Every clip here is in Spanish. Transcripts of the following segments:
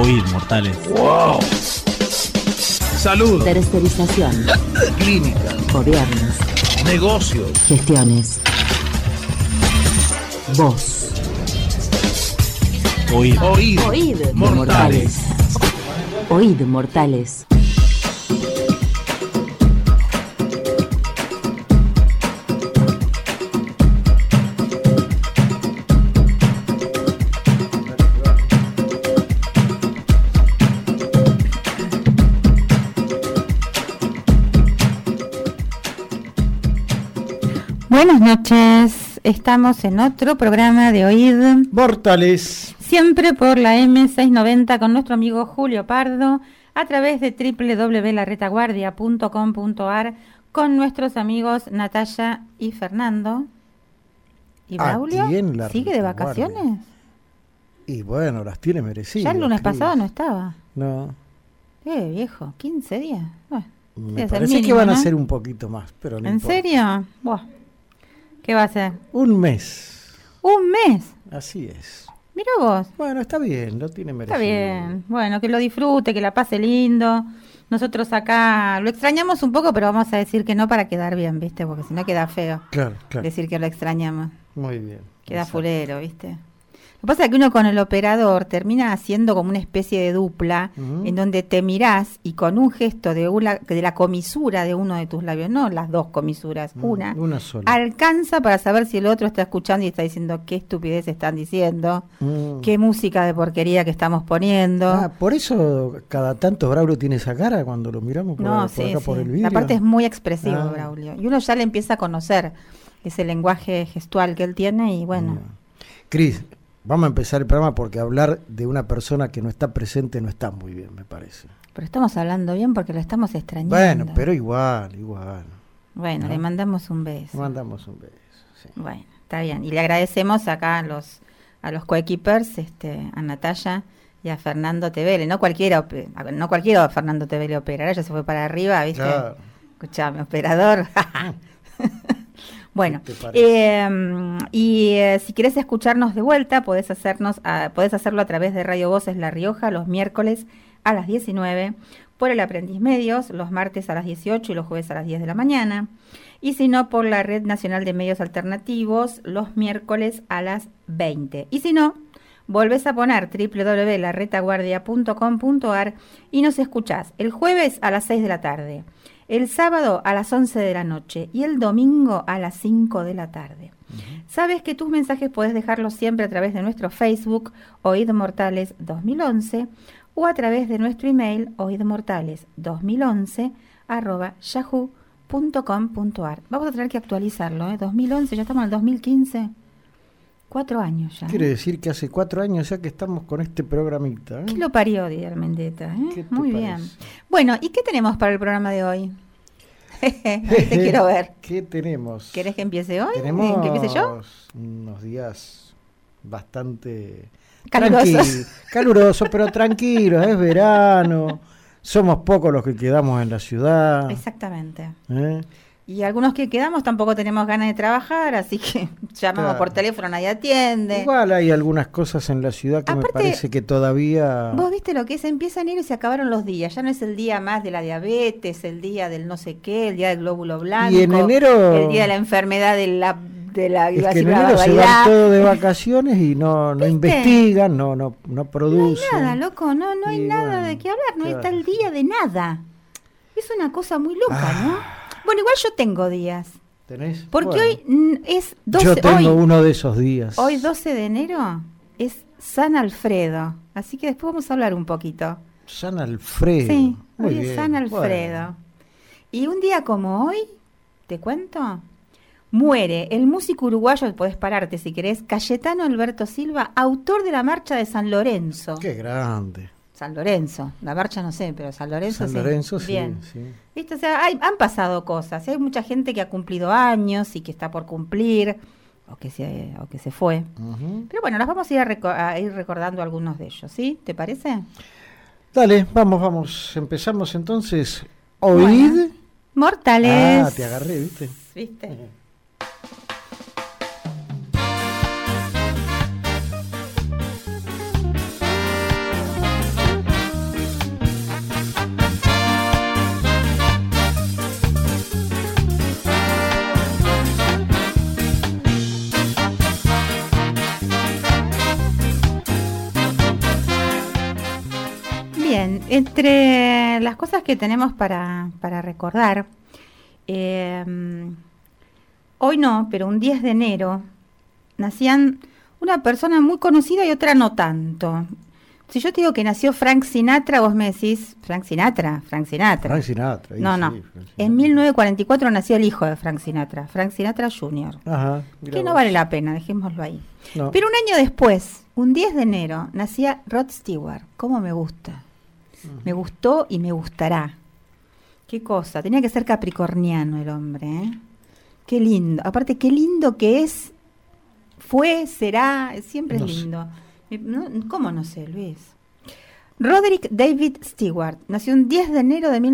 Oíd, mortales. ¡Wow! Salud. Tercerización. Clínica. Gobiernos. Negocios. Gestiones. Voz. Oíd. Oíd. Oíd, mortales. Oíd, mortales. Buenas noches, estamos en otro programa de Oíd Mortales. Siempre por la M690 con nuestro amigo Julio Pardo, a través de www.laretaguardia.com.ar con nuestros amigos Natalia y Fernando. ¿Y Braulio? ¿Sigue de vacaciones? Y bueno, las tiene merecidas. Ya el lunes Cris. pasado no estaba. No. Viejo, 15 días. Bueno, Me es el parece mínimo, que van a ¿no? ser un poquito más, pero no ¿En importa. serio? Buah. ¿Qué va a ser? Un mes. ¿Un mes? Así es. Mira vos. Bueno, está bien, lo tiene merecido. Está bien, bueno, que lo disfrute, que la pase lindo. Nosotros acá lo extrañamos un poco, pero vamos a decir que no para quedar bien, ¿viste? Porque si no queda feo Claro, claro. decir que lo extrañamos. Muy bien. Queda Exacto. fulero, ¿viste? Lo que pasa es que uno con el operador termina haciendo como una especie de dupla, Ujú. en donde te mirás y con un gesto de la comisura de uno de tus labios, no las dos comisuras, una sola. alcanza para saber si el otro está escuchando y está diciendo qué estupidez están diciendo, qué música de porquería que estamos poniendo. Ah, por eso cada tanto Braulio tiene esa cara cuando lo miramos por, No, por sí, acá sí. por el vídeo. Aparte es muy expresivo, Ah. Braulio. Y uno ya le empieza a conocer ese lenguaje gestual que él tiene y bueno. Cris, vamos a empezar el programa porque hablar de una persona que no está presente no está muy bien, me parece. Pero estamos hablando bien porque lo estamos extrañando. Bueno, pero igual. Bueno, ¿no? le mandamos un beso. Mandamos un beso. Sí. Bueno, está bien. Y le agradecemos acá a los coequippers, a Natalia y a Fernando Tevele. No cualquiera Fernando Tevele opera. Ahora ya se fue para arriba, ¿viste? Claro. Escuchame, operador. Bueno, ¿Qué te parece? si querés escucharnos de vuelta, podés hacerlo a través de Radio Voces La Rioja los miércoles a las 19, por el Aprendiz Medios los martes a las 18 y los jueves a las 10 de la mañana, y si no, por la Red Nacional de Medios Alternativos los miércoles a las 20. Y si no, volvés a poner www.laretaguardia.com.ar y nos escuchás el jueves a las 6 de la tarde. El sábado a las 11 de la noche y el domingo a las 5 de la tarde. Sabes que tus mensajes podés dejarlos siempre a través de nuestro Facebook, Oíd Mortales 2011, o a través de nuestro email, oidmortales2011@yahoo.com.ar. Vamos a tener que actualizarlo, 2011, ya estamos en el 2015. 4 años ya. Quiere decir que hace 4 años ya que estamos con este programita. ¿Eh? ¿Qué lo parió, Díaz Mendetta? ¿Qué te Muy parece? bien. Bueno, ¿y qué tenemos para el programa de hoy? Ahí te quiero ver. ¿Qué tenemos? ¿Querés que empiece hoy? Tenemos ¿Que empiece yo? unos días bastante Calurosos. calurosos, pero tranquilos, es verano, somos pocos los que quedamos en la ciudad. Exactamente. ¿Eh? Y algunos que quedamos tampoco tenemos ganas de trabajar, así que llamamos Claro. por teléfono, nadie atiende. Igual hay algunas cosas en la ciudad que Aparte, me parece que todavía... Vos viste lo que es, empieza enero y se acabaron los días, ya no es el día más de la diabetes, el día del no sé qué, el día del glóbulo blanco, Y en enero- el día de la enfermedad de la Es que en la enero se barbaridad. van todos de vacaciones y no ¿Viste? investigan, no producen. No hay nada, loco, no hay Y nada bueno, de qué hablar, no claro. está el día de nada. Es una cosa muy loca, ¿no? Bueno, igual yo tengo días, ¿Tenés? porque Bueno, hoy es 12, yo tengo hoy, uno de esos días. hoy 12 de enero es San Alfredo, así que después vamos a hablar un poquito. San Alfredo. Sí, Muy hoy bien. es San Alfredo. Bueno. Y un día como hoy, te cuento, muere el músico uruguayo, podés pararte si querés, Cayetano Alberto Silva, autor de la marcha de San Lorenzo. Qué grande. San Lorenzo, la marcha no sé, pero San Lorenzo San sí. Lorenzo, sí, Bien. sí. ¿Viste? O sea, han pasado cosas, hay mucha gente que ha cumplido años y que está por cumplir, o que se fue. Ujú. Pero bueno, las vamos a ir recordando algunos de ellos, ¿sí? ¿Te parece? Dale, vamos. Empezamos entonces. Oíd. Bueno. Mortales. Ah, te agarré, ¿viste? ¿Viste? Entre las cosas que tenemos para recordar, hoy no, pero un 10 de enero nacían una persona muy conocida y otra no tanto. Si yo te digo que nació Frank Sinatra, vos me decís, Frank Sinatra. Frank Sinatra. No. Sí, Frank Sinatra. En 1944 nació el hijo de Frank Sinatra Jr. Ajá. Que no vale la pena, dejémoslo ahí. No. Pero un año después, un 10 de enero, nacía Rod Stewart. ¿Cómo me gusta? Me gustó y me gustará. Qué cosa, tenía que ser capricorniano el hombre, ¿eh? Qué lindo. Aparte, qué lindo que es, fue, será, siempre No es sé. lindo. ¿Cómo no sé, Luis? Roderick David Stewart nació un 10 de enero de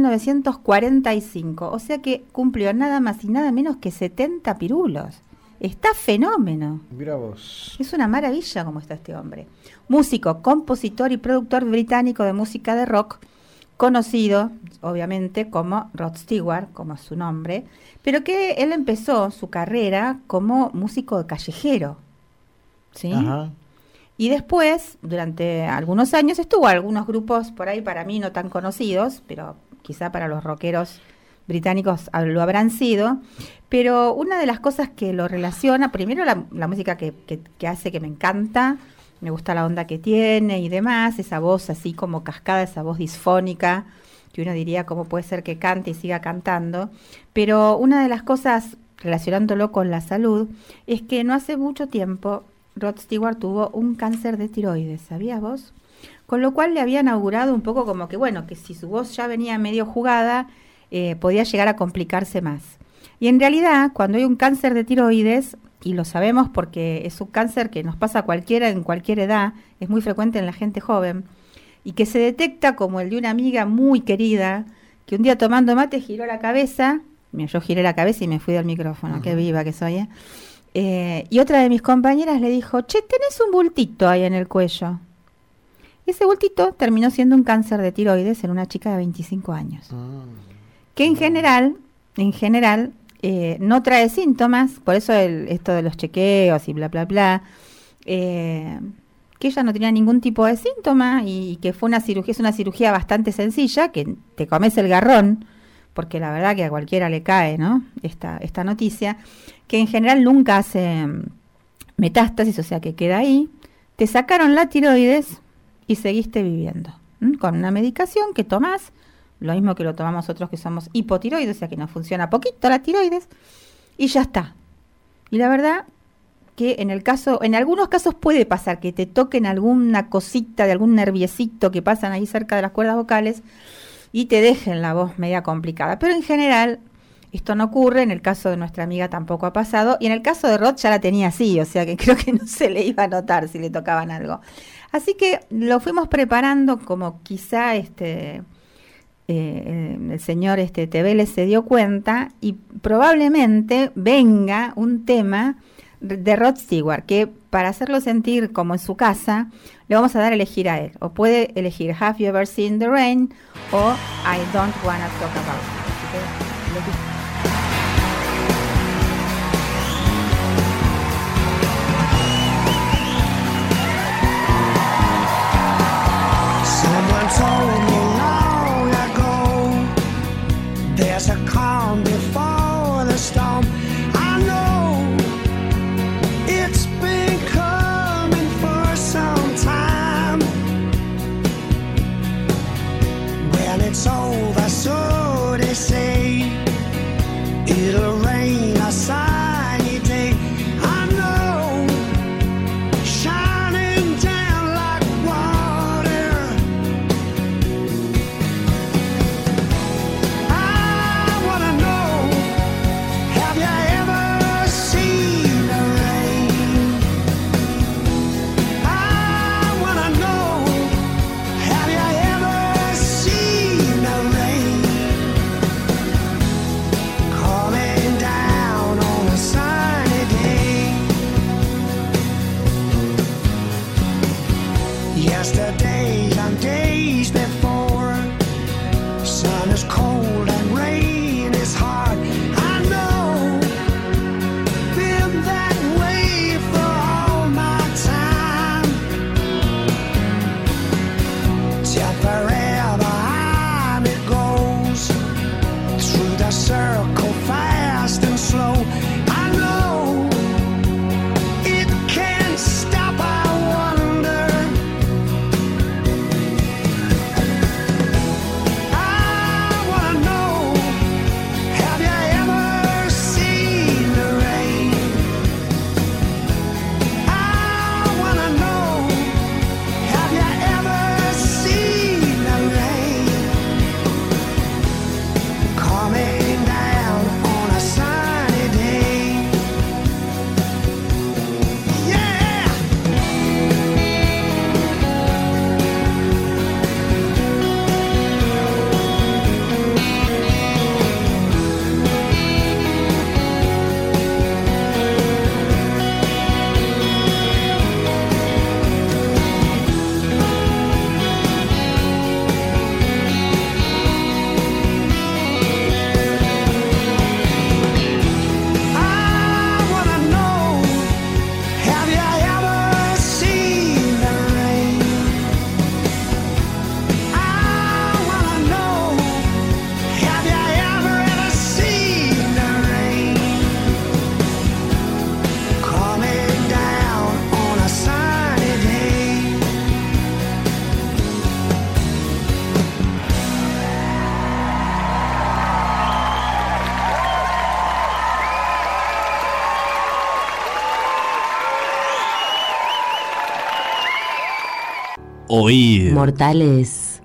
1945, o sea que cumplió nada más y nada menos que 70 pirulos. Está fenómeno. Mira vos. Es una maravilla cómo está este hombre. Músico, compositor y productor británico de música de rock, conocido obviamente como Rod Stewart, como es su nombre, pero que él empezó su carrera como músico callejero, ¿sí? Ajá. Y después, durante algunos años, estuvo en algunos grupos por ahí para mí no tan conocidos, pero quizá para los rockeros británicos lo habrán sido. Pero una de las cosas que lo relaciona, primero la música que hace, que me encanta, me gusta la onda que tiene y demás, esa voz así como cascada, esa voz disfónica, que uno diría cómo puede ser que cante y siga cantando. Pero una de las cosas relacionándolo con la salud es que no hace mucho tiempo Rod Stewart tuvo un cáncer de tiroides, ¿sabías vos? Con lo cual le habían augurado un poco como que, bueno, que si su voz ya venía medio jugada, podía llegar a complicarse más. Y en realidad, cuando hay un cáncer de tiroides, y lo sabemos porque es un cáncer que nos pasa a cualquiera en cualquier edad, es muy frecuente en la gente joven, y que se detecta como el de una amiga muy querida, que un día tomando mate giró la cabeza, mira, yo giré la cabeza y me fui del micrófono, qué viva que soy, y otra de mis compañeras le dijo, che, tenés un bultito ahí en el cuello. Y ese bultito terminó siendo un cáncer de tiroides en una chica de 25 años. Que en general, no trae síntomas, por eso esto de los chequeos y bla, bla, bla, que ella no tenía ningún tipo de síntoma y que fue una cirugía, es una cirugía bastante sencilla, que te comes el garrón, porque la verdad que a cualquiera le cae, ¿no? Esta noticia, que en general nunca hace metástasis, o sea que queda ahí, te sacaron la tiroides y seguiste viviendo, con una medicación que tomás, lo mismo que lo tomamos nosotros que somos hipotiroides, o sea que nos funciona poquito la tiroides, y ya está. Y la verdad que en algunos casos puede pasar que te toquen alguna cosita de algún nerviecito que pasan ahí cerca de las cuerdas vocales y te dejen la voz media complicada. Pero en general esto no ocurre, en el caso de nuestra amiga tampoco ha pasado, y en el caso de Rod ya la tenía así, o sea que creo que no se le iba a notar si le tocaban algo. Así que lo fuimos preparando como quizá el señor Teveles se dio cuenta, y probablemente venga un tema de Rod Stewart, que para hacerlo sentir como en su casa, le vamos a dar a elegir a él. O puede elegir Have You Ever Seen the Rain o I Don't Wanna Talk About It. Así que elegí. Someone told me long ago, there's a calm before the storm. I know it's been coming for some time. When it's over, so they say, it'll rain a sunny day. I know, shining down like water. I wanna know, have you Oíd. Mortales.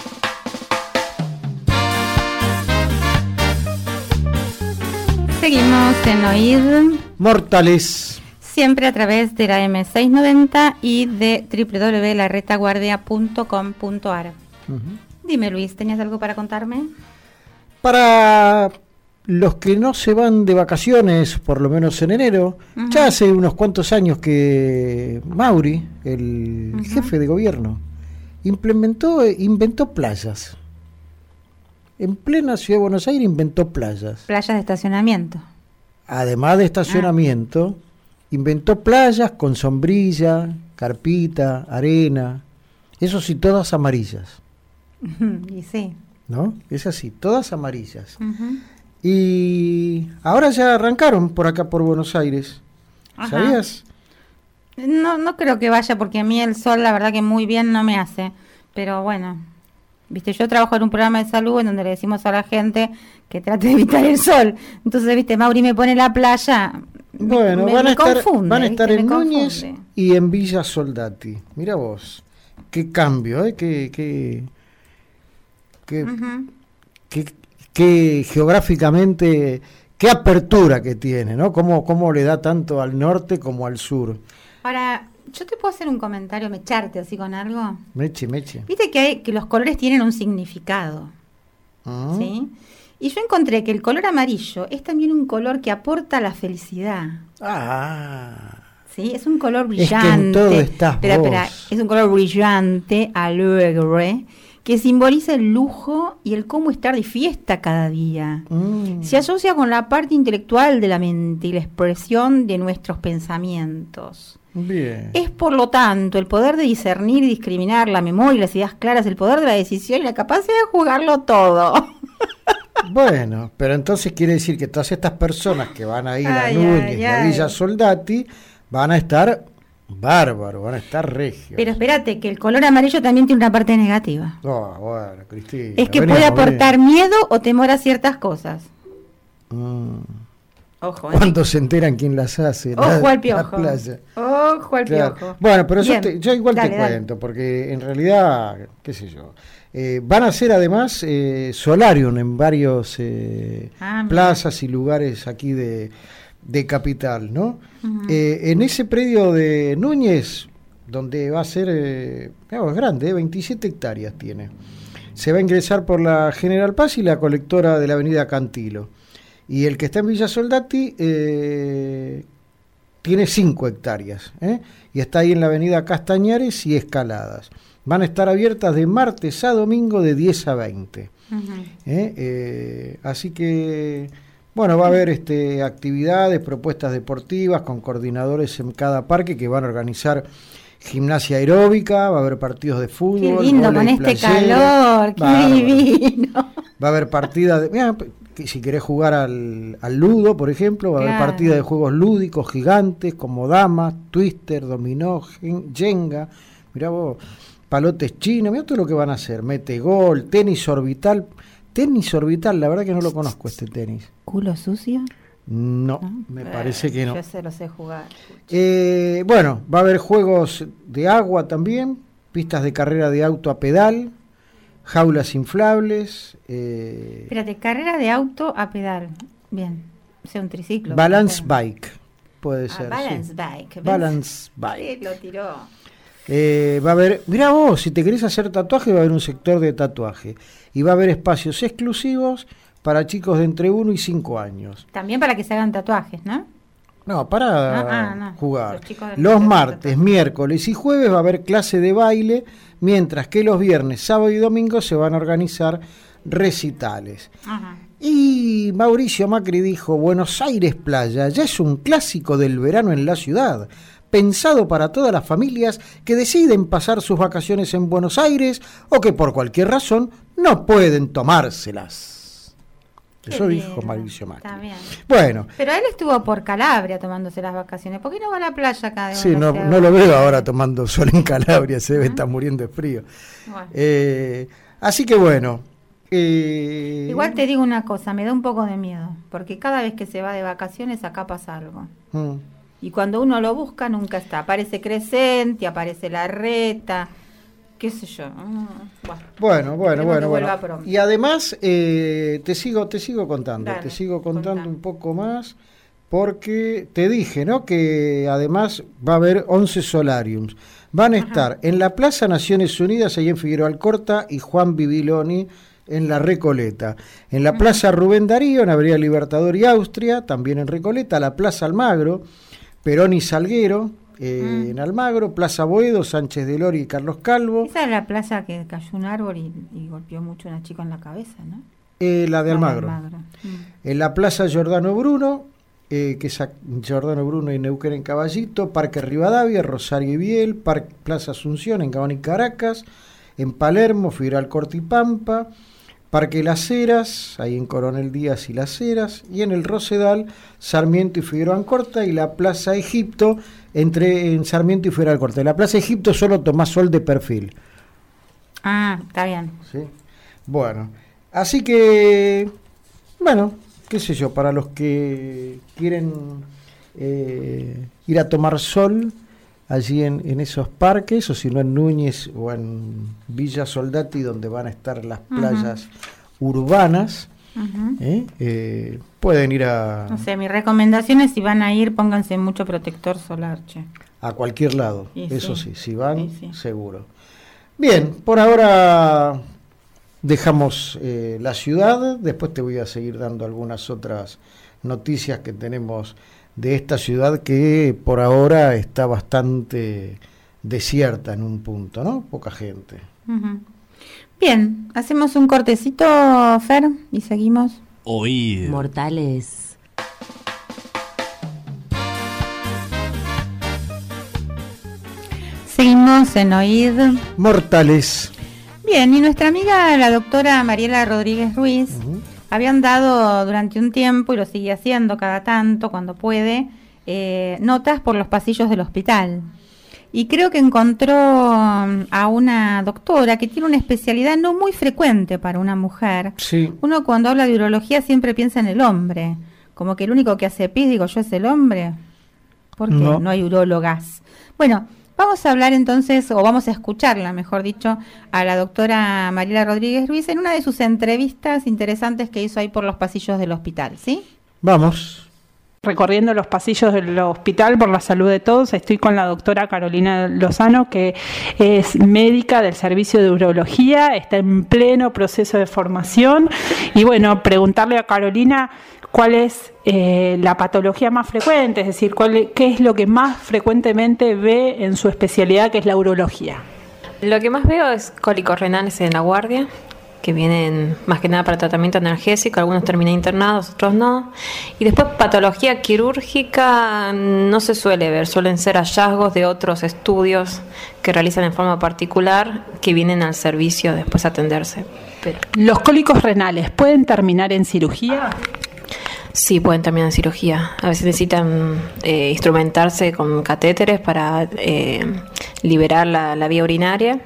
Seguimos en Oíd, Mortales. siempre a través de la M690 y de www.laretaguardia.com.ar. Dime, Luis, ¿tenías algo para contarme? Para los que no se van de vacaciones, por lo menos en enero, ya hace unos cuantos años que Mauri, el jefe de gobierno, inventó playas. En plena ciudad de Buenos Aires inventó playas. Playas de estacionamiento. Además de estacionamiento, inventó playas con sombrilla, carpita, arena. Eso sí, todas amarillas. Y sí. ¿No? Es así, todas amarillas. Ujú. Y ahora ya arrancaron por acá por Buenos Aires. Ajá. ¿Sabías? No creo que vaya porque a mí el sol la verdad que muy bien no me hace. Pero bueno, viste, yo trabajo en un programa de salud en donde le decimos a la gente que trate de evitar el sol. Entonces, viste, Mauri me pone la playa. Bueno, me van a estar ¿viste? en Me Núñez confunde. y en Villa Soldati. Mira vos, qué cambio, ¿eh? Ujú. Que geográficamente, qué apertura que tiene, ¿no? Cómo le da tanto al norte como al sur. Ahora, ¿yo te puedo hacer un comentario, mecharte así con algo? Meche. Viste que los colores tienen un significado, Ah. ¿sí? Y yo encontré que el color amarillo es también un color que aporta la felicidad, Ah. ¿sí? Es un color Es que en brillante. todo estás Espera, vos. es un color brillante, alegre, que simboliza el lujo y el cómo estar de fiesta cada día. Se asocia con la parte intelectual de la mente y la expresión de nuestros pensamientos. Bien. Es, por lo tanto, el poder de discernir y discriminar, la memoria y las ideas claras, el poder de la decisión y la capacidad de jugarlo todo. Bueno, pero entonces quiere decir que todas estas personas que van a ir a Ay, Núñez ay, y a ay. Villa Soldati van a estar bárbaros, van a estar regios. Pero espérate, que el color amarillo también tiene una parte negativa. Oh, bueno, Cristina. Es que venimos puede bien. aportar miedo o temor a ciertas cosas. Mm. Ojo, Cuando se enteran quién las hace. Ojo al la piojo. playa. Ojo al Claro. piojo. Bueno, pero Bien. yo igual Dale, te dale. cuento, porque en realidad, qué sé yo, van a ser además solarium en varios Mira. plazas y lugares aquí de Capital, ¿no? Ujú. En ese predio de Núñez, donde va a ser, es grande, 27 hectáreas tiene. Se va a ingresar por la General Paz y la colectora de la avenida Cantilo. Y el que está en Villa Soldati tiene 5 hectáreas, y está ahí en la avenida Castañares y Escaladas. Van a estar abiertas de martes a domingo de 10 a 20. Ujú. Así que, bueno, va a haber actividades, propuestas deportivas con coordinadores en cada parque que van a organizar gimnasia aeróbica, va a haber partidos de fútbol. Qué lindo con vóley este playero. calor, qué Bárbaro. divino. Va a haber partida de... mirá, que si querés jugar al ludo, por ejemplo, va a haber Claro. partida de juegos lúdicos gigantes como damas, twister, dominó, jenga, mirá vos, palotes chinos, mirá todo lo que van a hacer, mete gol, tenis orbital, la verdad que no lo conozco este tenis. ¿Culo sucio? No, ¿No? me parece que no. Yo se lo sé jugar. Bueno, va a haber juegos de agua también, pistas de carrera de auto a pedal, jaulas inflables, Espérate, carrera de auto a pedal. Bien, o sea, un triciclo. balance Pero- bike, puede Ah, ser. balance sí. bike. ¿ves? Balance bike. Sí, lo tiró. Va a haber, mirá vos, si te querés hacer tatuaje va a haber un sector de tatuaje y va a haber espacios exclusivos para chicos de entre 1 y 5 años. También para que se hagan tatuajes, ¿no? No, para no. jugar. Los chicos de Los los martes, tatuajes. miércoles y jueves va a haber clase de baile, mientras que los viernes, sábado y domingo se van a organizar recitales. Ajá. Y Mauricio Macri dijo, Buenos Aires Playa ya es un clásico del verano en la ciudad, pensado para todas las familias que deciden pasar sus vacaciones en Buenos Aires o que por cualquier razón no pueden tomárselas. Qué Eso bien, dijo Mauricio Macri. Está bien. Bueno, Pero él estuvo por Calabria tomándose las vacaciones. ¿Por qué no va a la playa acá de sí, no, Buenos no lo Aires? veo ahora tomando sol en Calabria, se debe estar muriendo de frío. Bueno. Así que bueno. Igual te digo una cosa, me da un poco de miedo, porque cada vez que se va de vacaciones acá pasa algo. mm, Y cuando uno lo busca nunca está. Aparece Crescenti, aparece Larreta, qué sé yo. Bueno. vuelva pronto. Y además, te sigo contando, Dale, contando contá. un poco más, porque te dije, ¿no? Que además va a haber 11 solariums. Van a estar en la Plaza Naciones Unidas, ahí en Figueroa Alcorta, y Juan Bibiloni en la Recoleta. En la Plaza Rubén Darío, en Avenida Libertador y Austria, también en Recoleta. La Plaza Almagro, Perón y Salguero, en Almagro. Plaza Boedo, Sánchez de Lori y Carlos Calvo. Esa es la plaza que cayó un árbol y golpeó mucho a una chica en la cabeza, ¿no? La de Almagro. En la Plaza Giordano Bruno, que es Giordano Bruno y Neuquén en Caballito, Parque Rivadavia, Rosario y Biel, Plaza Asunción en Gabón y Caracas, en Palermo, Figueroa Alcorta y Pampa, Parque Las Heras, ahí en Coronel Díaz y Las Heras, y en el Rosedal, Sarmiento y Figueroa Alcorta, y la Plaza Egipto, en Sarmiento y Figueroa Alcorta. En la Plaza Egipto solo Tomás Sol de perfil. Ah, está bien. ¿Sí? Bueno, así que, bueno, qué sé yo, para los que quieren ir a tomar sol allí en esos parques, o si no en Núñez o en Villa Soldati, donde van a estar las playas urbanas, pueden ir a... No sé, mi recomendación es si van a ir, pónganse mucho protector solar, che. A cualquier lado, Y eso sí. sí, si van, Sí. seguro. Bien, por ahora dejamos la ciudad, después te voy a seguir dando algunas otras noticias que tenemos de esta ciudad que por ahora está bastante desierta en un punto, ¿no? Poca gente. Bien, hacemos un cortecito, Fer, y seguimos. Oír. Mortales. Seguimos en Oíd. Mortales. Bien, y nuestra amiga, la doctora Mariela Rodríguez Ruiz, había andado durante un tiempo, y lo sigue haciendo cada tanto, cuando puede, notas por los pasillos del hospital. Y creo que encontró a una doctora que tiene una especialidad no muy frecuente para una mujer. Sí. Uno cuando habla de urología siempre piensa en el hombre, como que el único que hace pis, digo yo, es el hombre. ¿Por qué? No. No hay urólogas. Bueno, vamos a hablar entonces, o vamos a escucharla, mejor dicho, a la doctora Mariela Rodríguez Ruiz en una de sus entrevistas interesantes que hizo ahí por los pasillos del hospital, ¿sí? Vamos. Recorriendo los pasillos del hospital por la salud de todos, estoy con la doctora Carolina Lozano, que es médica del servicio de urología, está en pleno proceso de formación. Y bueno, preguntarle a Carolina cuál es la patología más frecuente, es decir, qué es lo que más frecuentemente ve en su especialidad, que es la urología. Lo que más veo es cólicos renales en la guardia, que vienen más que nada para tratamiento analgésico, algunos terminan internados, otros no. Y después patología quirúrgica no se suele ver, suelen ser hallazgos de otros estudios que realizan en forma particular, que vienen al servicio después a atenderse. Pero ¿Los cólicos renales pueden terminar en cirugía? sí, pueden terminar en cirugía. A veces necesitan instrumentarse con catéteres para liberar la vía urinaria.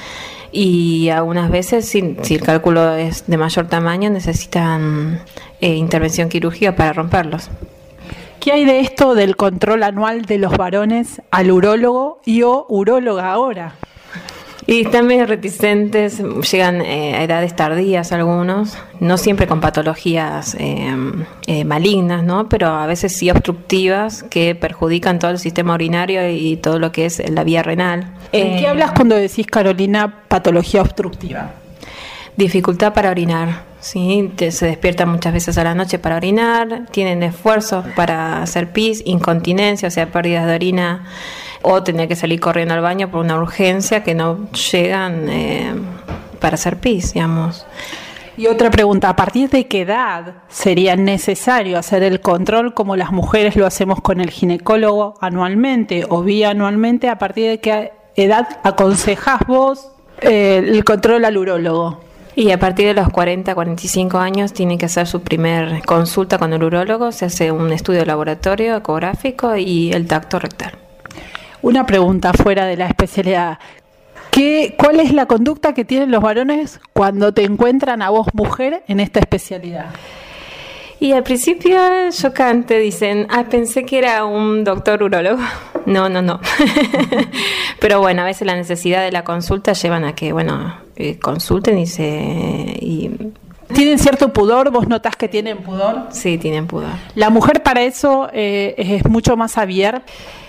Y algunas veces, si el cálculo es de mayor tamaño, necesitan intervención quirúrgica para romperlos. ¿Qué hay de esto del control anual de los varones al urólogo y o uróloga ahora? Y están medio reticentes, llegan a edades tardías algunos, no siempre con patologías malignas, ¿no? Pero a veces sí obstructivas que perjudican todo el sistema urinario y todo lo que es la vía renal. ¿En qué hablas cuando decís, Carolina, patología obstructiva? Dificultad para orinar, ¿sí? Se despiertan muchas veces a la noche para orinar, tienen esfuerzos para hacer pis, incontinencia, o sea, pérdidas de orina, o tener que salir corriendo al baño por una urgencia que no llegan para hacer pis, digamos. Y otra pregunta, ¿a partir de qué edad sería necesario hacer el control como las mujeres lo hacemos con el ginecólogo anualmente o bianualmente? ¿A partir de qué edad aconsejás vos el control al urólogo? Y a partir de los 40, 45 años tienen que hacer su primer consulta con el urólogo, se hace un estudio de laboratorio ecográfico y el tacto rectal. Una pregunta fuera de la especialidad. ¿Cuál es la conducta que tienen los varones cuando te encuentran a vos, mujer, en esta especialidad? Y al principio chocante, dicen, pensé que era un doctor urólogo. No. Pero bueno, a veces la necesidad de la consulta llevan a que, consulten y ¿Tienen cierto pudor? ¿Vos notás que tienen pudor? sí, tienen pudor. La mujer para eso es mucho más abierta.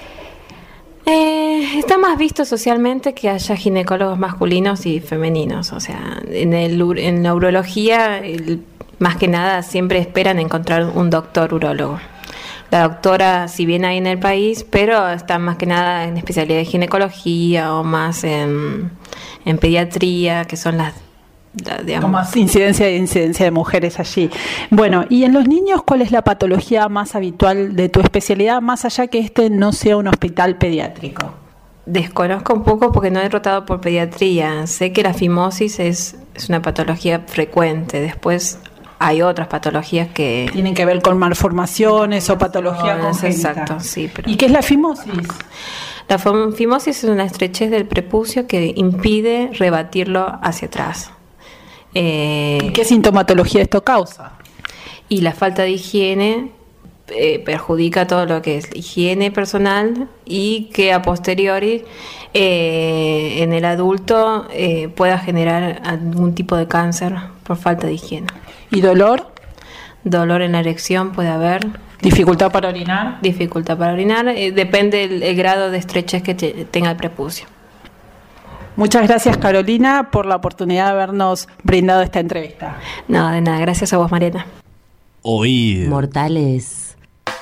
Está más visto socialmente que haya ginecólogos masculinos y femeninos. O sea, en la urología, más que nada, siempre esperan encontrar un doctor urólogo. La doctora, si bien hay en el país, pero está más que nada en especialidad de ginecología o más en pediatría, que son las digamos, Como más incidencia de mujeres allí. Bueno, y en los niños, ¿cuál es la patología más habitual de tu especialidad, más allá que este no sea un hospital pediátrico? Desconozco un poco porque no he rotado por pediatría. Sé que la fimosis es una patología frecuente. Después hay otras patologías que Tienen que ver con malformaciones o patología congénita. Exacto, sí. ¿Y qué es la fimosis? La fimosis es una estrechez del prepucio que impide rebatirlo hacia atrás. ¿Y qué sintomatología esto causa? Y la falta de higiene perjudica todo lo que es higiene personal y que a posteriori en el adulto pueda generar algún tipo de cáncer por falta de higiene. ¿Y dolor? Dolor en la erección puede haber. ¿Dificultad para orinar? Dificultad para orinar. Depende el grado de estrechez que tenga el prepucio. Muchas gracias, Carolina, por la oportunidad de habernos brindado esta entrevista. No, de nada. Gracias a vos, Mariana. Oír. Mortales.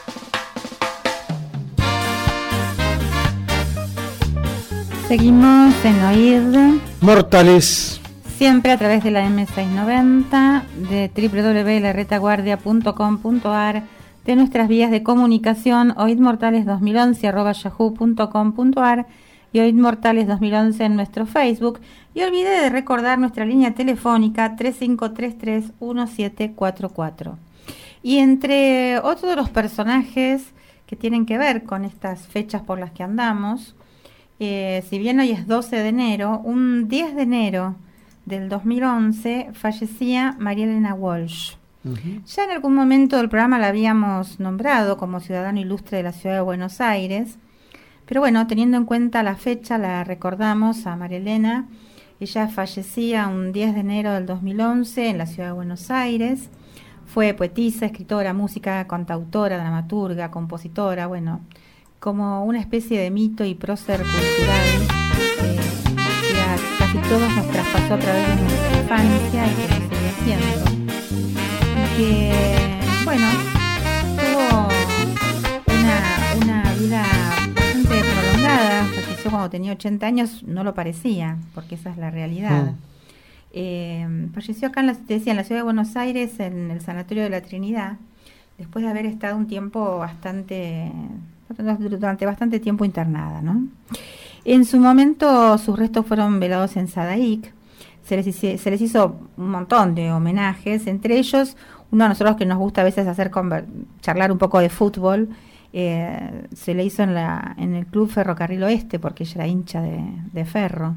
Seguimos en Oír, Mortales. siempre a través de la M690, de www.laretaguardia.com.ar, de nuestras vías de comunicación, oidmortales2011@yahoo.com.ar y oidmortales2011 en nuestro Facebook. Y olvidé de recordar nuestra línea telefónica 3533-1744. Y entre otros de los personajes que tienen que ver con estas fechas por las que andamos, si bien hoy es 12 de enero, un 10 de enero del 2011 fallecía María Elena Walsh. Ya en algún momento del programa la habíamos nombrado como ciudadano ilustre de la ciudad de Buenos Aires, pero bueno, teniendo en cuenta la fecha, la recordamos a María Elena. Ella fallecía un 10 de enero del 2011 en la ciudad de Buenos Aires. Fue poetisa, escritora, música, cantautora, dramaturga, compositora, bueno, como una especie de mito y prócer cultural que a casi todos nos traspasó a través de nuestra infancia y que lo sigue haciendo. Y que, bueno, tuvo una vida bastante prolongada. Falleció cuando tenía 80 años, no lo parecía, porque esa es la realidad. Falleció acá en la ciudad de Buenos Aires, en el Sanatorio de la Trinidad, después de haber estado un tiempo durante bastante tiempo internada, ¿no? En su momento sus restos fueron velados en Sadaic. Se les hizo un montón de homenajes, entre ellos uno a nosotros que nos gusta a veces charlar un poco de fútbol. Se le hizo en el Club Ferrocarril Oeste, porque ella era hincha de Ferro.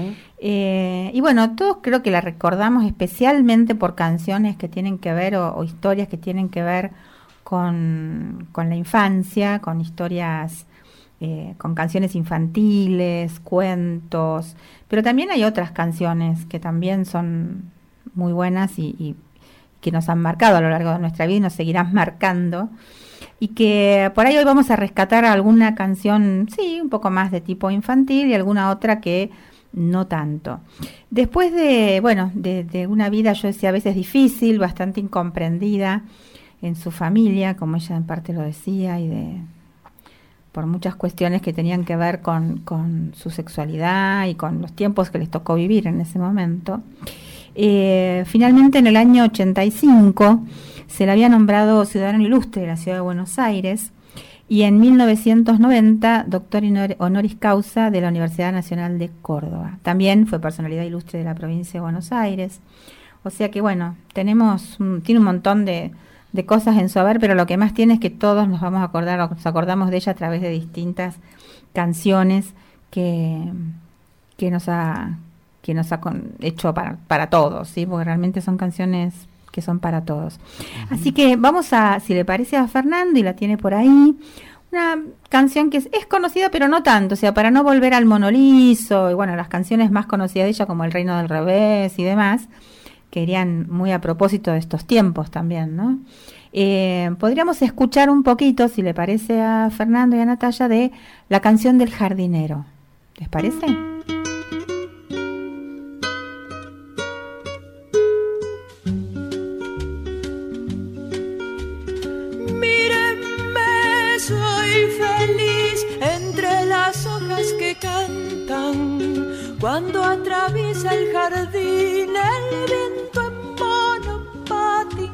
Y bueno, todos creo que la recordamos especialmente por canciones que tienen que ver o historias que tienen que ver con la infancia, con historias, con canciones infantiles, cuentos, pero también hay otras canciones que también son muy buenas y que nos han marcado a lo largo de nuestra vida y nos seguirán marcando, y que por ahí hoy vamos a rescatar alguna canción, sí, un poco más de tipo infantil y alguna otra que no tanto. Después de una vida, yo decía, a veces difícil, bastante incomprendida en su familia, como ella en parte lo decía, y por muchas cuestiones que tenían que ver con su sexualidad y con los tiempos que les tocó vivir en ese momento. Finalmente, en el año 85 se le había nombrado ciudadano ilustre de la ciudad de Buenos Aires, y en 1990 doctor honoris causa de la Universidad Nacional de Córdoba. También fue personalidad ilustre de la provincia de Buenos Aires. O sea que bueno, tiene un montón de cosas en su haber, pero lo que más tiene es que todos nos vamos a acordar, o nos acordamos de ella a través de distintas canciones que nos ha hecho para todos, ¿sí? Porque realmente son canciones que son para todos. Así que vamos si le parece a Fernando, y la tiene por ahí, Una canción que es conocida, pero no tanto, o sea, para no volver al monoliso, y bueno, las canciones más conocidas de ella, como El Reino del Revés y demás, que irían muy a propósito de estos tiempos también, ¿no? Podríamos escuchar un poquito, si le parece a Fernando y a Natalia, de la canción del jardinero. ¿Les parece? Soy feliz entre las hojas que cantan cuando atraviesa el jardín el viento en monopatín.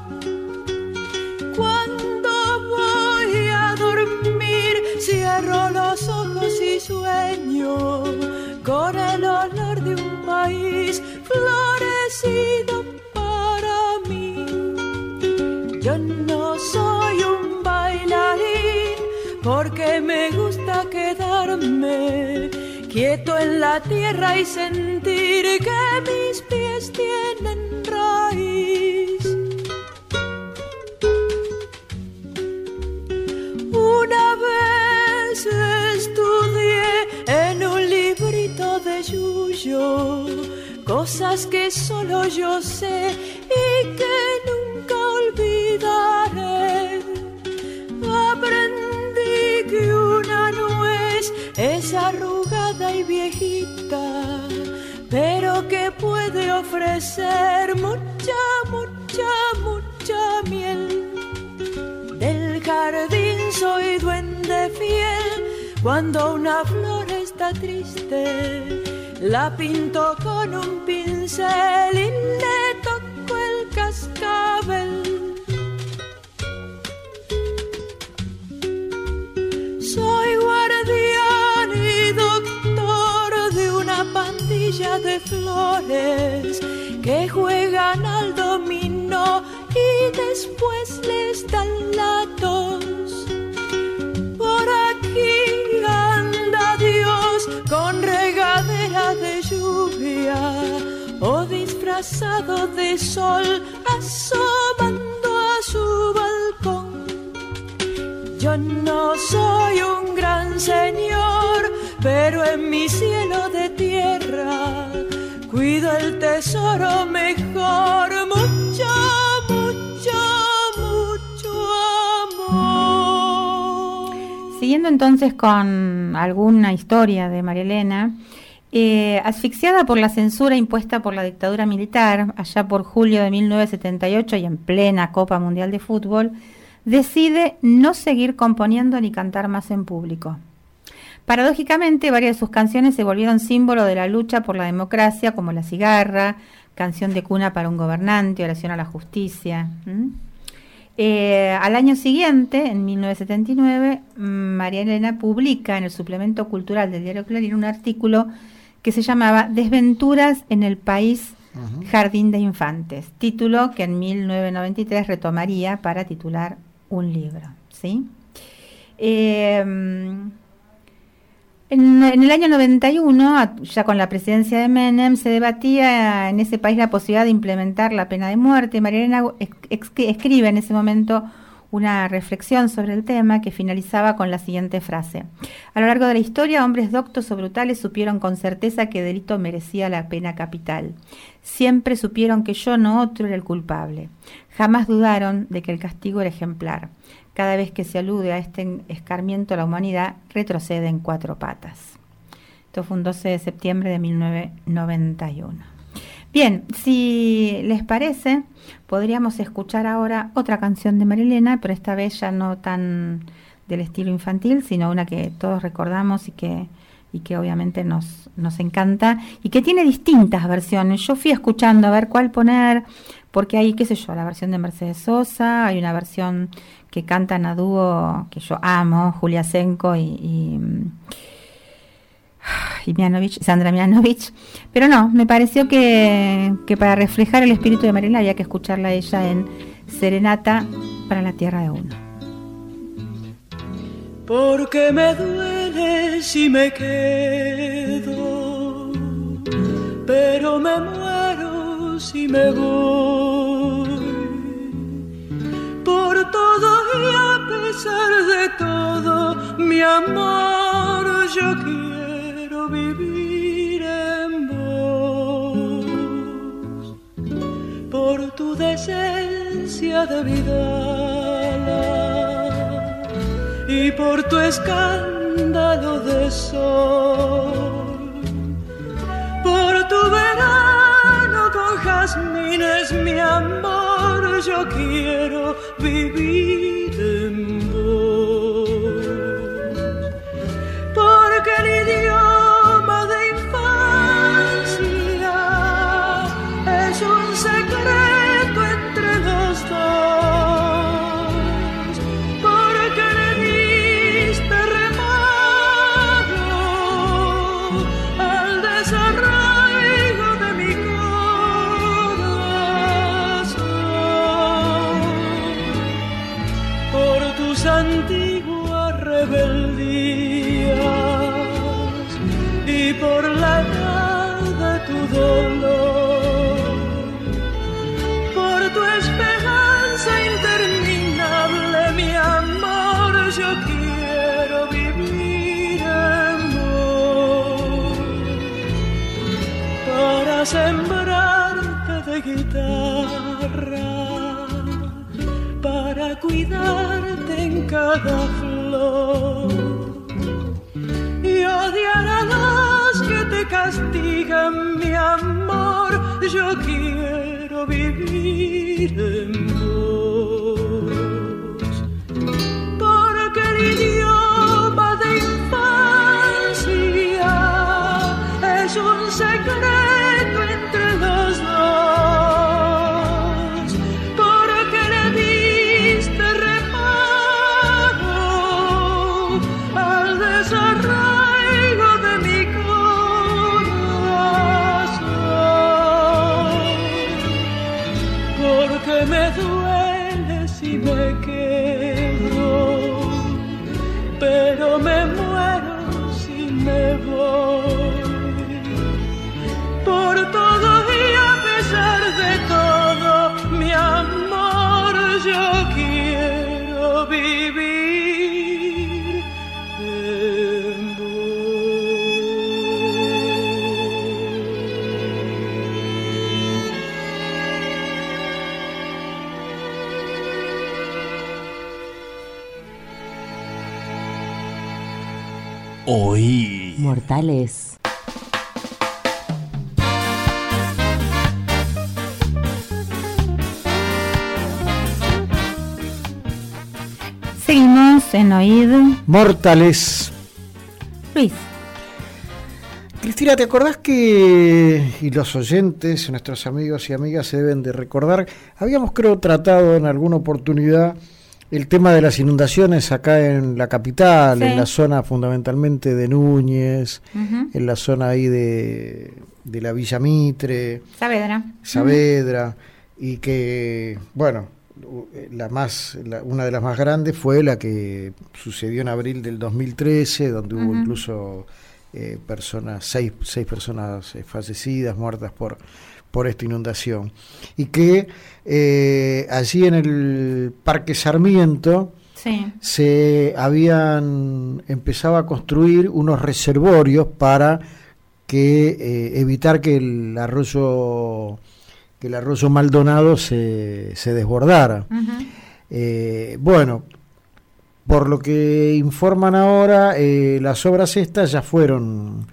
Cuando voy a dormir cierro los ojos y sueño con el olor de un país florecido para mí. Yo no soy un bailarín porque me gusta quedarme quieto en la tierra y sentir que mis pies tienen raíz. Una vez estudié en un librito de Yuyo cosas que solo yo sé y que nunca olvidaré. Aprendí que una nuez es arrugada y viejita, pero que puede ofrecer mucha, mucha, mucha miel. Del jardín soy duende fiel, cuando una flor está triste, la pinto con un pincel y le toco el cascabel. Soy guardián y doctor de una pandilla de flores que juegan al dominó y después les dan la tos. Por aquí anda Dios con regadera de lluvia o disfrazado de sol asomando a su balcón. Yo no soy un gran señor, pero en mi cielo de tierra cuido el tesoro mejor, mucho, mucho, mucho amor. Siguiendo entonces con alguna historia de María Elena, asfixiada por la censura impuesta por la dictadura militar, allá por julio de 1978 y en plena Copa Mundial de Fútbol, decide no seguir componiendo ni cantar más en público. Paradójicamente, varias de sus canciones se volvieron símbolo de la lucha por la democracia, como La Cigarra, Canción de cuna para un gobernante, Oración a la justicia. Al año siguiente, en 1979, María Elena publica en el suplemento cultural del diario Clarín un artículo que se llamaba Desventuras en el país Jardín de Infantes, título que en 1993 retomaría para titular un libro, ¿sí? En el año 91, ya con la presidencia de Menem, se debatía en ese país la posibilidad de implementar la pena de muerte. María Elena escribe en ese momento una reflexión sobre el tema que finalizaba con la siguiente frase: a lo largo de la historia, hombres doctos o brutales supieron con certeza que delito merecía la pena capital. Siempre supieron que yo, no otro, era el culpable. Jamás dudaron de que el castigo era ejemplar. Cada vez que se alude a este escarmiento, la humanidad retrocede en 4 patas. Esto fue un 12 de septiembre de 1991. Bien, si les parece, podríamos escuchar ahora otra canción de María Elena, pero esta vez ya no tan del estilo infantil, sino una que todos recordamos y que obviamente nos encanta y que tiene distintas versiones. Yo fui escuchando a ver cuál poner, porque hay, qué sé yo, la versión de Mercedes Sosa, hay una versión que cantan a dúo que yo amo, Julia Senko y Sandra Mianovich, pero no, me pareció que para reflejar el espíritu de María Elena había que escucharla a ella en Serenata para la Tierra de Uno. Porque me duele si me quedo, pero me muero si me voy. Por todo y a pesar de todo, mi amor, yo quiero vivir en vos. Por tu decencia de vidala y por tu escándalo de sol, por tu verano con jazmines, mi amor, yo quiero vivir en vos. Porque el idioma de infancia es un secreto entre los dos, porque le diste remedio al desarraigo de mi corazón, por tus antiguas rebeldías y por la edad de tu dolor, por tu esperanza interminable, mi amor, yo quiero vivir en vos, para sembrarte de guitarra, para cuidarte en cada flor y odiar a los que te castigan, mi amor, yo quiero vivir en vos. Porque el idioma de infancia es un secreto entre los dos, porque le diste reparo al desarraigo de mi corazón, porque me duele si me quedo, pero me muero si me voy. Por todo y a pesar de todo, mi amor, yo quiero vivir en Oí. Mortales. Seguimos en Oído. Mortales. Luis. Cristina, ¿te acordás que, y los oyentes, nuestros amigos y amigas se deben de recordar, habíamos creo tratado en alguna oportunidad el tema de las inundaciones acá en la capital, Sí. en la zona fundamentalmente de Núñez, Ujú. en la zona ahí de la Villa Mitre, Saavedra. Saavedra, y que, bueno, una de las más grandes fue la que sucedió en abril del 2013, donde hubo Ujú. incluso seis personas fallecidas, muertas por esta inundación. Y que allí en el Parque Sarmiento Sí. se empezado a construir unos reservorios para evitar que el arroyo Maldonado se desbordara. Ujú. Bueno, por lo que informan ahora, las obras estas ya fueron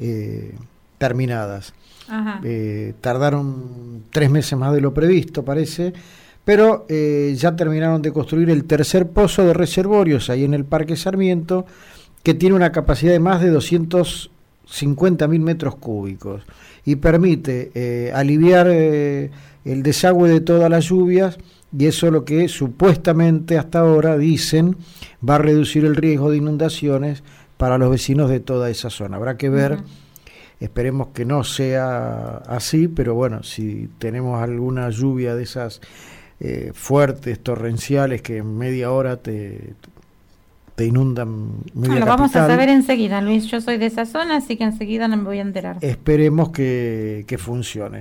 terminadas. Ajá. Tardaron 3 meses más de lo previsto, parece, pero ya terminaron de construir el tercer pozo de reservorios ahí en el Parque Sarmiento, que tiene una capacidad de más de 250.000 metros cúbicos y permite aliviar el desagüe de todas las lluvias, y eso es lo que supuestamente hasta ahora dicen va a reducir el riesgo de inundaciones para los vecinos de toda esa zona. Habrá que ver. Ujú. Esperemos que no sea así, pero bueno, si tenemos alguna lluvia de esas fuertes, torrenciales, que en media hora te inundan media Lo vamos a capital, saber enseguida, Luis. Yo soy de esa zona, así que enseguida no me voy a enterar. esperemos que funcione.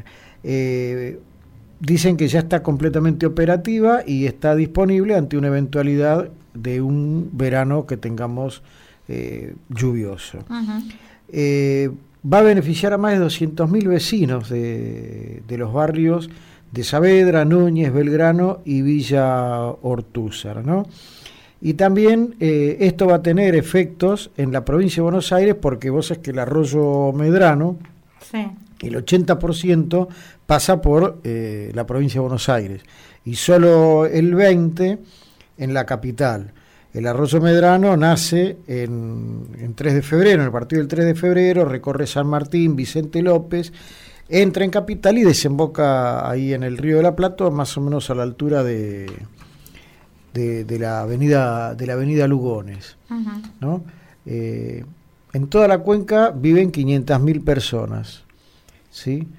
Dicen que ya está completamente operativa y está disponible ante una eventualidad de un verano que tengamos lluvioso. Va a beneficiar a más de 200.000 vecinos de los barrios de Saavedra, Núñez, Belgrano y Villa Ortúzar, ¿no? Y también esto va a tener efectos en la provincia de Buenos Aires, porque vos sabés que el arroyo Medrano, el 80% pasa por la provincia de Buenos Aires y solo el 20% en la capital. El arroyo Medrano nace en 3 de febrero, en el partido del 3 de febrero, recorre San Martín, Vicente López, entra en capital y desemboca ahí en el Río de la Plata, más o menos a la altura de la avenida Lugones, ¿no? En toda la cuenca viven 500.000 personas, ¿sí?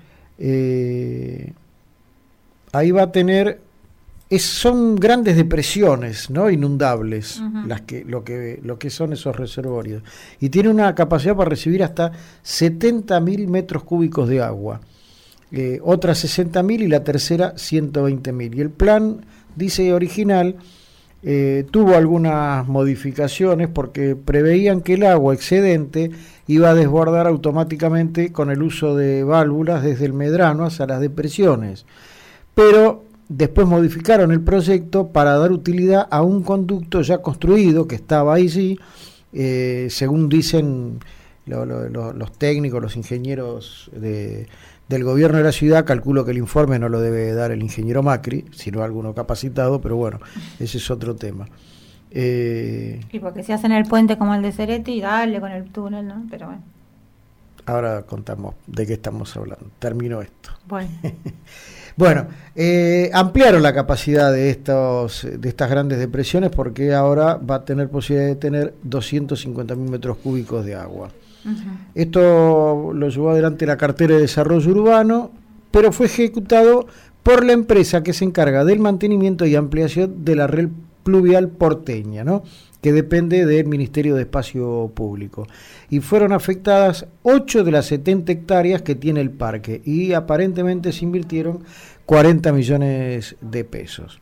Ahí va a tener, son grandes depresiones, ¿no? Inundables, lo que son esos reservorios, y tiene una capacidad para recibir hasta 70.000 metros cúbicos de agua, otras 60.000 y la tercera 120.000. Y el plan, dice original, tuvo algunas modificaciones porque preveían que el agua excedente iba a desbordar automáticamente con el uso de válvulas desde el Medrano hacia las depresiones, pero después modificaron el proyecto para dar utilidad a un conducto ya construido que estaba allí, según dicen los técnicos, los ingenieros del gobierno de la ciudad. Calculo que el informe no lo debe dar el ingeniero Macri, sino alguno capacitado, pero bueno, ese es otro tema. Y porque si hacen el puente como el de Cereti, dale con el túnel, ¿no? Pero bueno. Ahora contamos de qué estamos hablando. Terminó esto. Bueno. Bueno, ampliaron la capacidad de estas grandes depresiones, porque ahora va a tener posibilidad de tener 250.000 metros cúbicos de agua. Esto lo llevó adelante la cartera de desarrollo urbano, pero fue ejecutado por la empresa que se encarga del mantenimiento y ampliación de la red pluvial porteña, ¿no? Que depende del Ministerio de Espacio Público. Y fueron afectadas 8 de las 70 hectáreas que tiene el parque, y aparentemente se invirtieron 40 millones de pesos.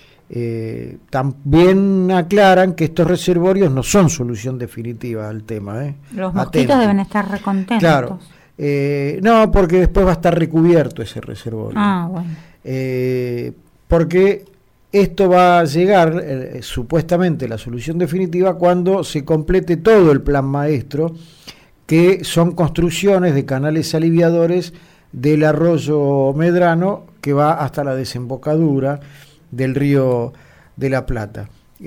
También aclaran que estos reservorios no son solución definitiva al tema. Los mosquitos deben estar recontentos. Claro. No, porque después va a estar recubierto ese reservorio. Bueno. Porque esto va a llegar, supuestamente, la solución definitiva cuando se complete todo el plan maestro, que son construcciones de canales aliviadores del arroyo Medrano, que va hasta la desembocadura del Río de la Plata.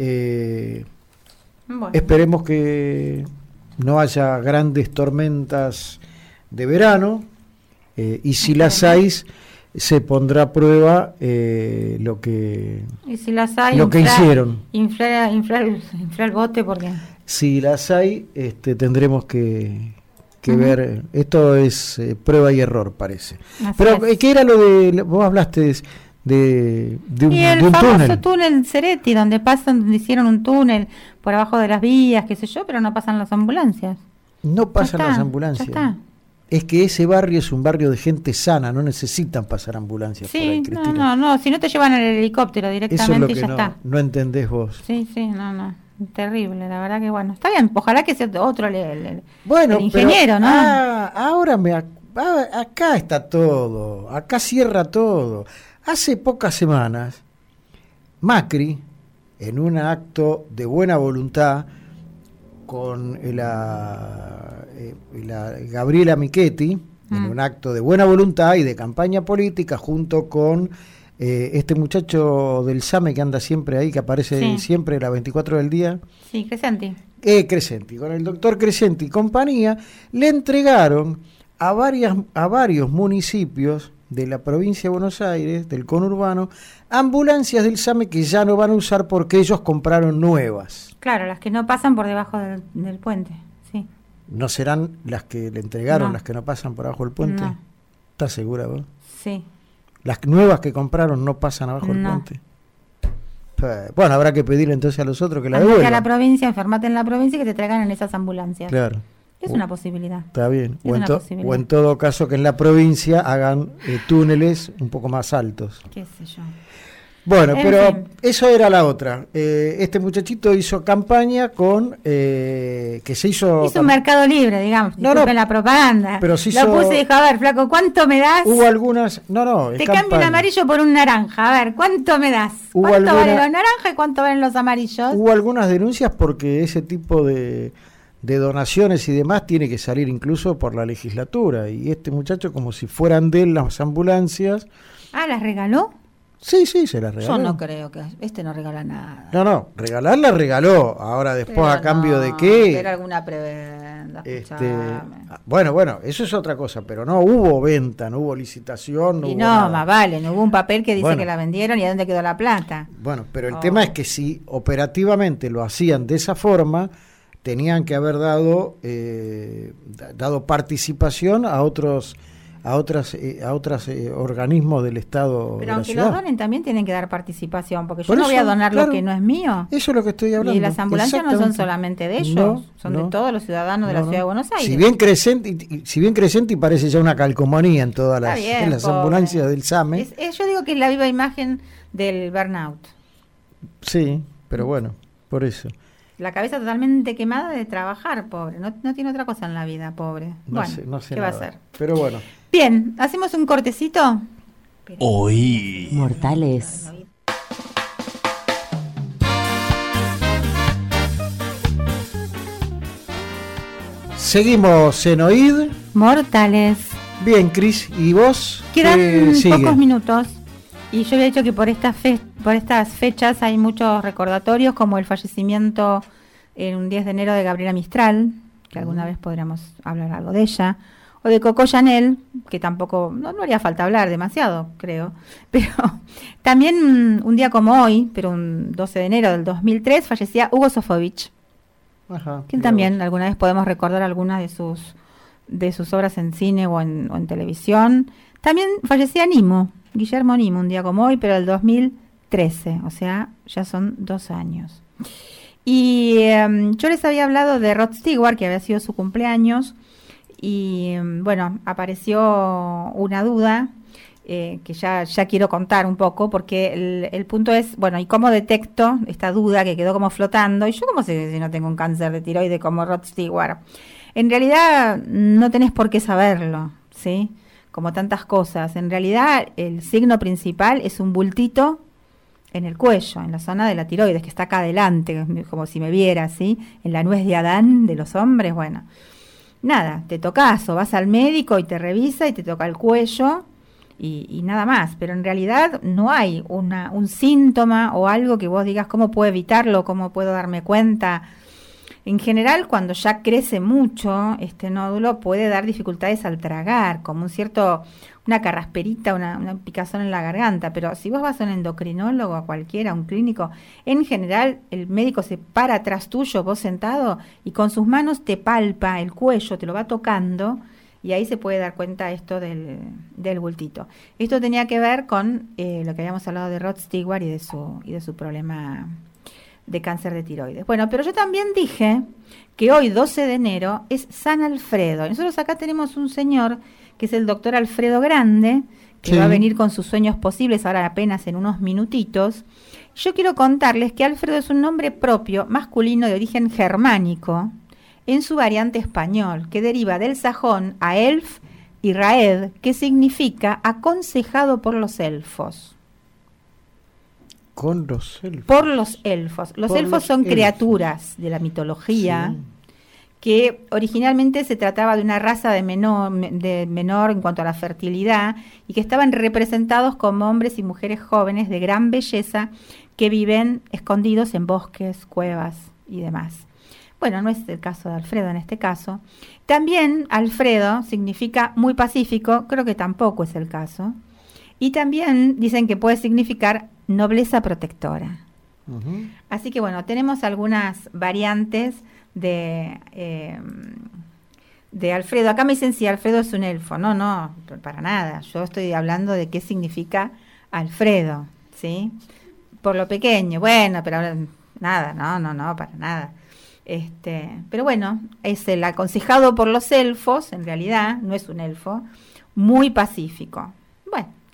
Bueno. Esperemos que no haya grandes tormentas de verano, y si las hay, se pondrá a prueba lo que hicieron. Inflar el bote, porque Si las hay, tendremos que ver. Esto es prueba y error, parece. Pero ¿qué era lo de? Vos hablaste de un famoso túnel Cereti, donde hicieron un túnel por abajo de las vías, qué sé yo, pero no pasan las ambulancias. No pasan las ambulancias. Ya está. Es que ese barrio es un barrio de gente sana, no necesitan pasar ambulancias por ahí, Cristina. No, si no te llevan el helicóptero directamente. Eso es lo y que ya está. No entendés vos. Sí, no. Terrible, la verdad que bueno. Está bien, ojalá que sea otro el ingeniero, pero, ¿no? Ahora acá está todo, acá cierra todo. Hace pocas semanas, Macri, en un acto de buena voluntad, con la Gabriela Michetti, en un acto de buena voluntad y de campaña política, junto con este muchacho del SAME que anda siempre ahí, que aparece siempre a las 24 del día. Sí, Crescenti. Crescenti, con el doctor Crescenti y compañía, le entregaron a varios municipios de la provincia de Buenos Aires, del conurbano, ambulancias del SAME que ya no van a usar porque ellos compraron nuevas. Claro, las que no pasan por debajo del puente, sí. ¿No serán las que le entregaron, las que no pasan por abajo del puente? No. ¿Estás segura vos? Sí. ¿Las nuevas que compraron no pasan abajo del puente? Bueno, habrá que pedirle entonces a los otros que la devuelvan. A la provincia, enfermate en la provincia y que te traigan en esas ambulancias. Claro. Es una posibilidad. Está bien. O en todo caso que en la provincia hagan túneles un poco más altos. Qué sé yo. Bueno, En pero fin. eso era la otra. Este muchachito hizo campaña con que se hizo. Hizo un mercado libre, digamos. No, Disculpen no, la propaganda. pero se Lo hizo- puse y dijo, a ver, flaco, ¿cuánto me das? Hubo algunas. No, es Te cambio un campaña. amarillo por un naranja. A ver, ¿cuánto me das? Hubo ¿Cuánto alguna- valen los naranjas y cuánto valen los amarillos? Hubo algunas denuncias porque ese tipo de donaciones y demás tiene que salir incluso por la legislatura. Y este muchacho, como si fueran de él las ambulancias. Ah, ¿las regaló? Sí, se las regaló. Yo no creo que este no regala nada. No, regalarla regaló. Ahora después Pero a cambio no, de qué. Era alguna prebenda, escuchame. Bueno, eso es otra cosa, pero no hubo venta, no hubo licitación, no Y hubo no, nada. más vale, no hubo un papel que dice Bueno. que la vendieron y a dónde quedó la plata. Bueno, pero el Oh. tema es que si operativamente lo hacían de esa forma, tenían que haber dado participación a otros organismos del Estado de Pero la aunque ciudad. los donen también tienen que dar participación, porque yo Por no voy a eso, donar claro. lo que no es mío. Eso es lo que estoy hablando. Y las ambulancias no son Exactamente. solamente de ellos, No, son no. de todos los ciudadanos de la No, ciudad de no. Buenos Aires. Si bien creciente y parece ya una calcomanía en todas Está las, bien, en las pobre. ambulancias del SAME. Yo digo que es la viva imagen del burnout. Sí, pero bueno, por eso. La cabeza totalmente quemada de trabajar, pobre. No tiene otra cosa en la vida, pobre. No sé ¿qué va a nada. hacer? Pero bueno. Bien, ¿hacemos un cortecito? Oí. Mortales. Seguimos en OID. Mortales. Bien, Cris, ¿y vos? Quedan ¿Qué sigue? pocos minutos. Y yo había dicho que por estas fechas hay muchos recordatorios, como el fallecimiento en un 10 de enero de Gabriela Mistral, que alguna vez podríamos hablar algo de ella, o de Coco Chanel, que tampoco, no haría falta hablar demasiado, creo, pero también un día como hoy, pero un 12 de enero del 2003, fallecía Hugo Sofovich, Ajá, que mirá también vos. alguna vez podemos recordar algunas de sus obras en cine o en televisión. También fallecía Nimo, Guillermo Nimo, un día como hoy, pero del 2013, o sea, ya son 2 años. Y yo les había hablado de Rod Stewart, que había sido su cumpleaños, y bueno, apareció una duda que ya quiero contar un poco, porque el punto es, bueno, ¿y cómo detecto esta duda que quedó como flotando? ¿Y yo cómo sé si no tengo un cáncer de tiroides como Rod Stewart? En realidad no tenés por qué saberlo, ¿sí? Como tantas cosas. En realidad el signo principal es un bultito en el cuello, en la zona de la tiroides, que está acá adelante, como si me viera, ¿sí? En la nuez de Adán de los hombres, bueno. Nada, te tocas o vas al médico y te revisa y te toca el cuello y nada más. Pero en realidad no hay un síntoma o algo que vos digas cómo puedo evitarlo, cómo puedo darme cuenta. En general, cuando ya crece mucho, este nódulo puede dar dificultades al tragar, como una carrasperita, una picazón en la garganta. Pero si vos vas a un endocrinólogo, a cualquiera, a un clínico, en general el médico se para atrás tuyo, vos sentado, y con sus manos te palpa el cuello, te lo va tocando, y ahí se puede dar cuenta esto del bultito. Esto tenía que ver con lo que habíamos hablado de Rod Stewart y de su problema de cáncer de tiroides. Bueno, pero yo también dije que hoy, 12 de enero, es San Alfredo. Y nosotros acá tenemos un señor que es el doctor Alfredo Grande, que Sí. va a venir con sus sueños posibles ahora apenas en unos minutitos. Yo quiero contarles que Alfredo es un nombre propio, masculino de origen germánico, en su variante español, que deriva del sajón a elf y raed, que significa aconsejado por los elfos. Con los elfos. Por los elfos. Los Por elfos los son elfos. criaturas de la mitología, Sí. que originalmente se trataba de una raza de menor en cuanto a la fertilidad, y que estaban representados como hombres y mujeres jóvenes de gran belleza que viven escondidos en bosques, cuevas y demás. Bueno, no es el caso de Alfredo en este caso. También Alfredo significa muy pacífico, creo que tampoco es el caso. Y también dicen que puede significar nobleza protectora. Ujú. Así que bueno, tenemos algunas variantes de Alfredo. Acá me dicen si Alfredo es un elfo. No, para nada. Yo estoy hablando de qué significa Alfredo, ¿sí? Por lo pequeño. Bueno, pero ahora nada, no, para nada. Pero bueno, es el aconsejado por los elfos, en realidad, no es un elfo, muy pacífico. Bueno,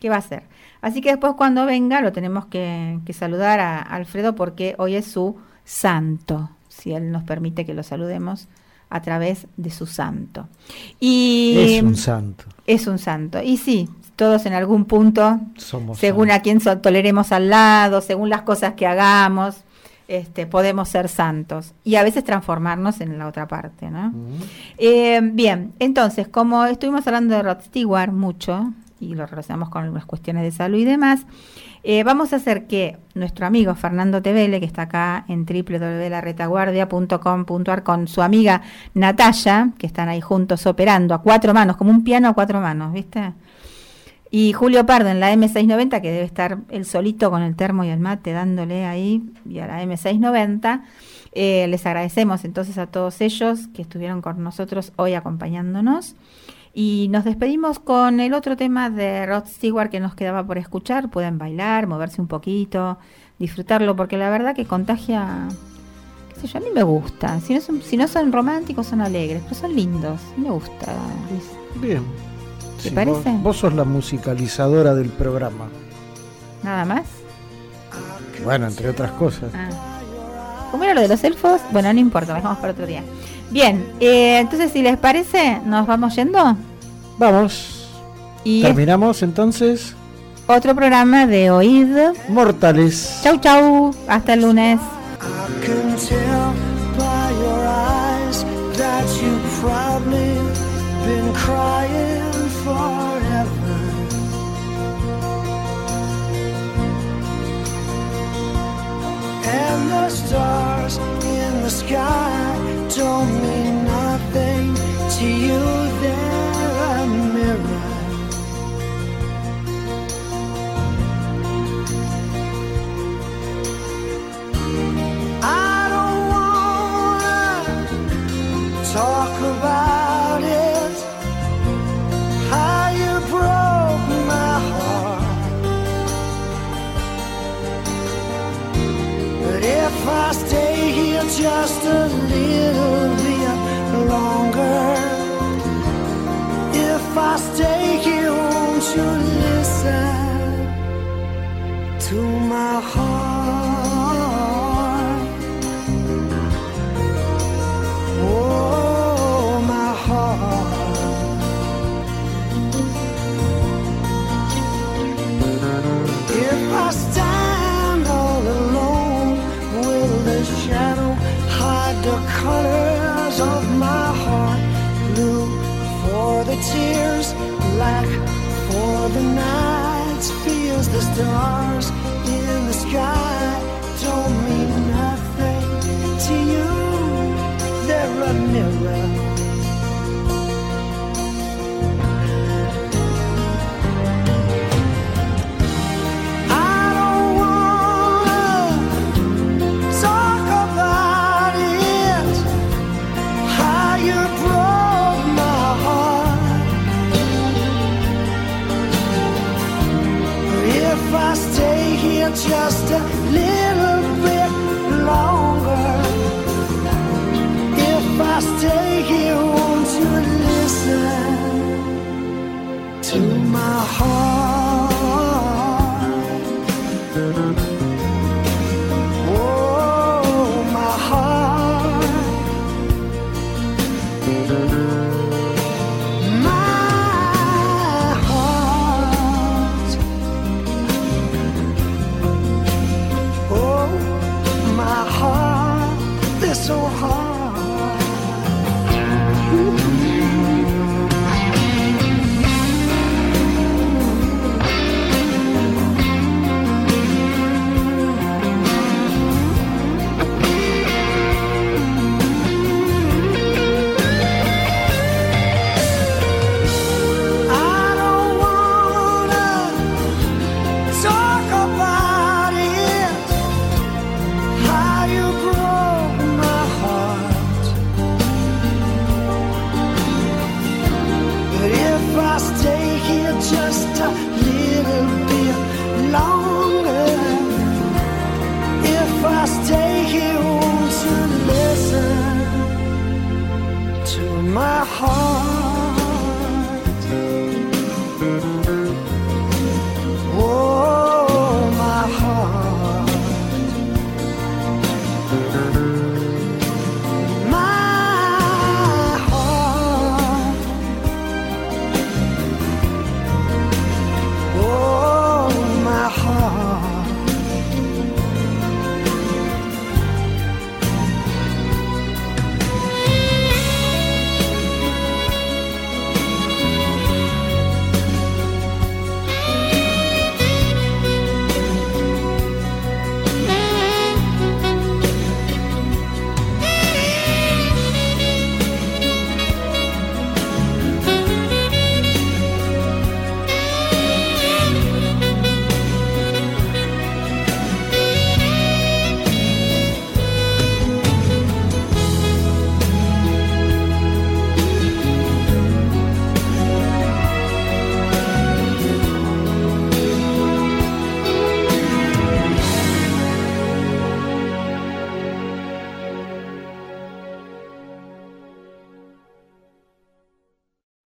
¿Qué va a hacer? Así que después cuando venga lo tenemos que saludar a Alfredo porque hoy es su santo, si él nos permite que lo saludemos a través de su santo. Y es un santo. Es un santo. Y sí, todos en algún punto, Somos según santos. a quién toleremos al lado, según las cosas que hagamos, podemos ser santos y a veces transformarnos en la otra parte, ¿no? Bien, entonces, como estuvimos hablando de Rod Stewart mucho y lo relacionamos con algunas cuestiones de salud y demás, vamos a hacer que nuestro amigo Fernando Tevele, que está acá en www.laretaguardia.com.ar con su amiga Natalia, que están ahí juntos operando a 4 manos, como un piano a 4 manos, ¿viste? Y Julio Pardo en la M690, que debe estar él solito con el termo y el mate dándole ahí, y a la M690. Les agradecemos entonces a todos ellos que estuvieron con nosotros hoy acompañándonos. Y nos despedimos con el otro tema de Rod Stewart que nos quedaba por escuchar. Pueden bailar, moverse un poquito, disfrutarlo, porque la verdad que contagia, qué sé yo, a mí me gusta. Si no son románticos, son alegres, pero son lindos. Me gusta, Luis. Bien. ¿Te parece? Vos sos la musicalizadora del programa. ¿Nada más? Bueno, entre otras cosas. ¿Cómo era lo de los elfos? Bueno, no importa, lo dejamos para otro día. Bien, entonces si les parece, ¿nos vamos yendo? Vamos. Y terminamos entonces. Otro programa de Oíd Mortales. Chau, chau. Hasta el lunes. I can tell by your eyes that you've probably been crying forever. And the stars in the sky don't mean nothing to you. They're a mirror. I don't wanna talk about it, how you broke my heart. But if I stay here just a little bit longer, if I stay here, won't you listen to my heart? Oh, my heart. If I stand all alone, will the shadow hide the colors of my heart? Blue for the tears, black for the nights, feels the stars in the sky don't mean nothing to you. They're a mirror. I don't wanna talk about it, how you broke my heart. If I stay here just a little bit longer, if I stay here, won't you listen to my heart? Oh, my heart. My heart. Oh, my heart. This so hard.